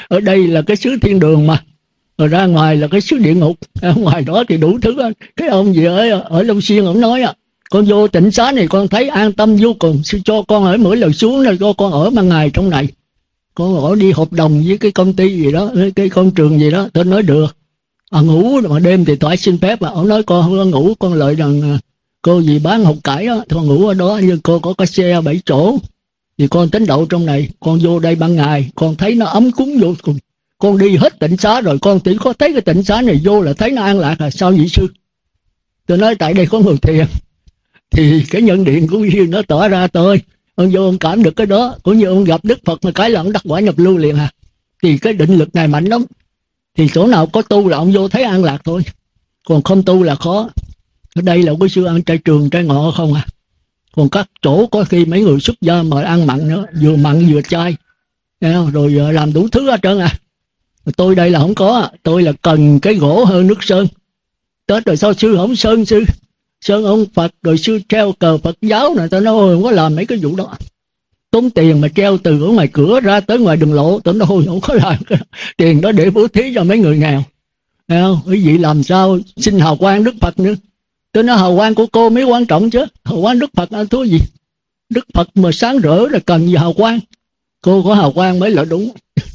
Ở đây là cái xứ thiên đường mà, rồi ra ngoài là cái xứ địa ngục. Ở ngoài đó thì đủ thứ. Cái ông gì ở Long Xuyên ông nói con vô tịnh xá này con thấy an tâm vô cùng, cho con ở mỗi lần xuống là cho con ở ban ngày trong này. Con ở đi hợp đồng với cái công ty gì đó, cái công trường gì đó. Tôi nói được. Ngủ mà đêm thì phải xin phép. Ông nói con không có ngủ, con lợi rằng cô gì bán hột cải đó, con ngủ ở đó, nhưng cô có cái xe 7 chỗ thì con tính đậu trong này. Con vô đây ban ngày con thấy nó ấm cúng vô cùng. Con đi hết tịnh xá rồi con chỉ có thấy cái tịnh xá này vô là thấy nó an lạc. Là sao vậy sư? Tôi nói tại đây có người thiền, thì cái nhân điện của duyên nó tỏ ra tôi. Ông vô ông cảm được cái đó, cũng như ông gặp Đức Phật mà cái là ông đắc quả nhập lưu liền à. Thì cái định lực này mạnh lắm. Thì chỗ nào có tu là ông vô thấy an lạc thôi, còn không tu là khó. Ở đây là cái sư ăn trai trường trai ngọ không à. Còn các chỗ có khi mấy người xuất gia mà ăn mặn nữa, vừa mặn vừa chay, rồi làm đủ thứ hết trơn à. Tôi đây là không có, tôi là cần cái gỗ hơn nước sơn. Tết rồi sao sư không sơn sư? Sơn ông Phật rồi sư treo cờ Phật giáo này, tôi nói không có làm mấy cái vụ đó. Tốn tiền mà treo từ ở ngoài cửa ra tới ngoài đường lộ, tôi nói không có làm cái tiền đó để bố thí cho mấy người nghèo. Thấy không? Quý vị làm sao xin hào quang Đức Phật nữa. Tôi nói hào quang của cô mới quan trọng chứ, hào quang Đức Phật là thú gì. Đức Phật mà sáng rỡ là cần gì hào quang. Cô có hào quang mới là đúng.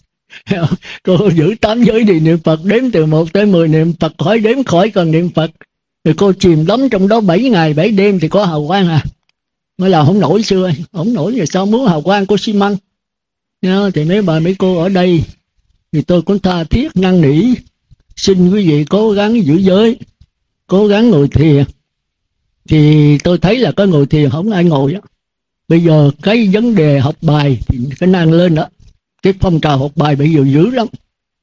Cô giữ 8 giới thì niệm Phật, đếm từ 1 tới 10 niệm Phật, khỏi đếm khỏi cần niệm Phật. Rồi cô chìm đắm trong đó 7 ngày 7 đêm thì có hào quang à. Mới là không nổi xưa, không nổi rồi sao muốn hào quang của xi măng. Thì mấy bà mấy cô ở đây thì tôi cũng tha thiết năn nỉ, xin quý vị cố gắng giữ giới, cố gắng ngồi thiền. Thì tôi thấy là có ngồi thiền không ai ngồi á. Bây giờ cái vấn đề học bài thì cái năng lên đó. Cái phong trào học bài bây giờ dữ lắm.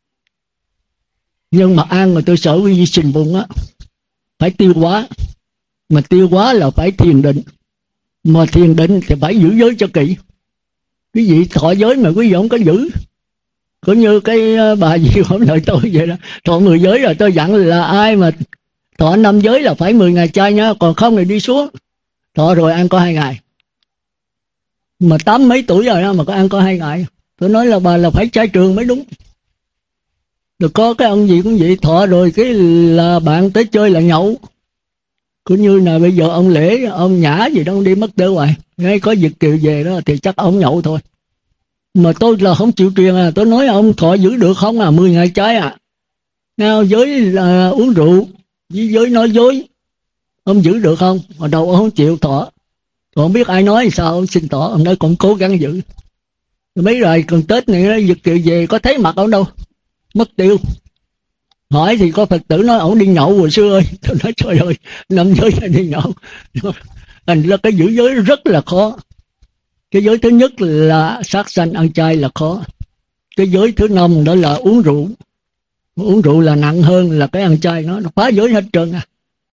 Nhưng mà ăn mà tôi sợ quý vị sinh bụng á, phải tiêu hóa. Mà tiêu hóa là phải thiền định. Mà thiền định thì phải giữ giới cho kỹ. Quý vị thọ giới mà quý vị không có giữ, có như cái bà gì không đợi tôi vậy đó, thọ 10 giới rồi tôi dặn là ai mà thọ 5 giới là phải 10 ngày chay nhá, còn không thì đi xuống. Thọ rồi ăn có 2 ngày. Mà 80 mấy tuổi rồi đó mà có ăn có 2 ngày. Tôi nói là bà là phải chay trường mới đúng. Rồi có cái ông gì cũng vậy, thọ rồi cái là bạn tới chơi là nhậu. Cũng như là bây giờ ông Lễ, ông Nhã gì đó, ông đi mất tiêu hoài. Ngay có Việt kiều về đó thì chắc ông nhậu thôi. Mà tôi là không chịu truyền à. Tôi nói ông thọ giữ được không à, 10 ngày chay à. Nào, giới là uống rượu, với giới nói dối, ông giữ được không? Mà đầu ông không chịu thọ. Còn biết ai nói thì sao, ông xin thọ, ông nói cũng cố gắng giữ. Mấy rồi còn Tết này Việt kiều về có thấy mặt ông đâu, mất tiêu. Hỏi thì có Phật tử nói ổng đi nhậu hồi xưa ơi. Tôi nói trời ơi, 5 giới là đi nhậu. Thành ra cái giữ giới rất là khó. Cái giới thứ nhất là sát sanh ăn chay là khó. Cái giới thứ 5 đó là uống rượu. Uống rượu là nặng hơn là cái ăn chay, nó phá giới hết trơn à.